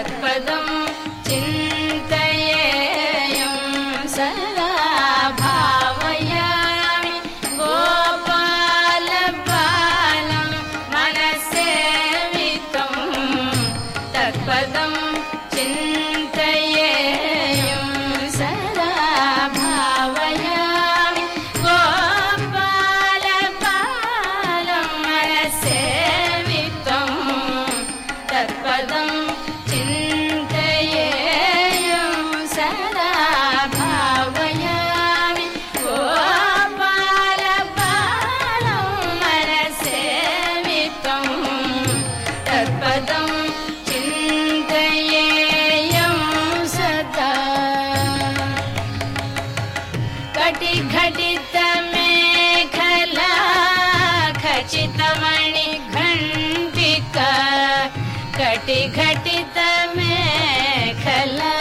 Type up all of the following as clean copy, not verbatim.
तत्पदं चिन्तयेयं सदा भावयामि गोपालबालं मनसेवितं तत्पदं चिन्तयेयं सदा भावयामि गोपालबालं मनसेवितं तत्पदं चिन्तयेयं सदा भावयामि गोपालबालं मनसेवितं तत्पदं चिन्तयेयं सदा कटिघटितमेखला खचितमणिघण्टिका कटिघटितमेखला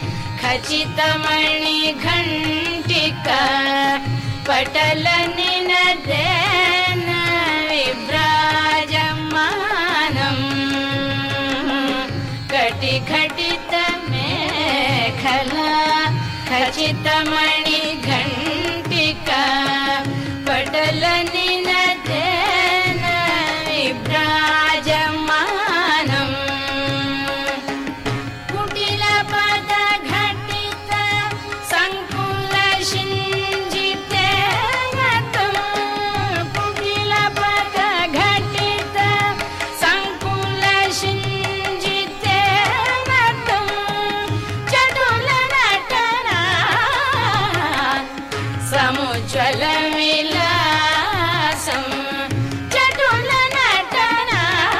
खचितमणिघण्टिका पटलनिनदेन विभ्राजमानम् कटिघटितमेखला खचितमणिघण्टिका पटलनिनदेन विभ्राजमानम् कुटिलपदघटित सङ्कुलशिञ्जितेन तं कुटिलपदघटित सङ्कुलशिञ्जितेन तं चटुलनटना समुज्ज्वलविलासं चटुलनटना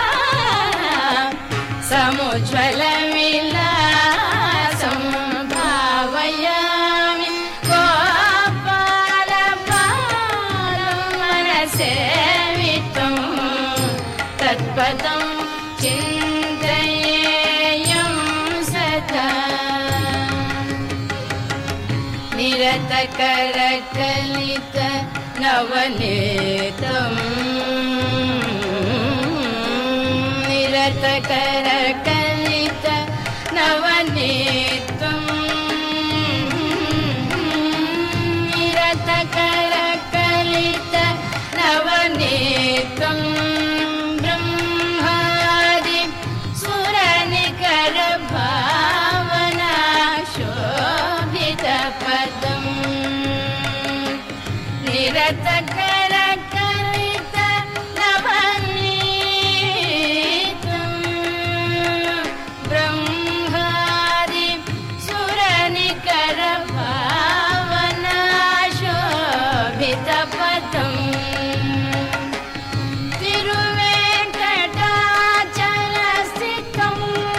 समुज्ज्वलविलासं भावयामि गोपालबालं मनसेवितं तत्पदं चिन्तयेयं सदा निरतकरकलित नवनीतं निरतकरकलित नवनीतं निरतकरकलित नवनीतं ब्रह्मादि सुरनिकरभावना शोभितपदम् निरतकरकलित नवनीतं ब्रह्मादि सुरनिकरभावना शोभितपदम् तिरुवेङ्कटाचलस्थितं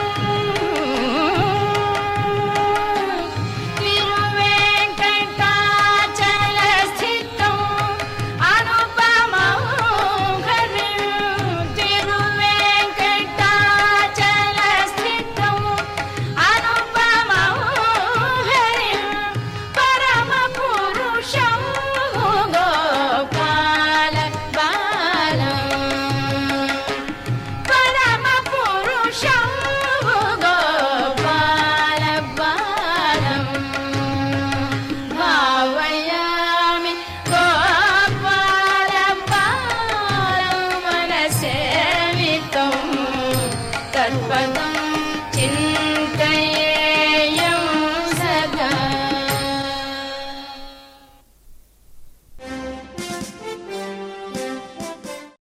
तिरुवेङ्कटाचलस्थितं अनुपमं हरिं तिरुवेङ्कटाचलस्थितं अनुपमं हरिं परमपुरुषं गोपालबालं परमपुरुषं गोपालबालं भावयामि गोपालबालं मनसेवितं तत्पदं चिन्तयेयं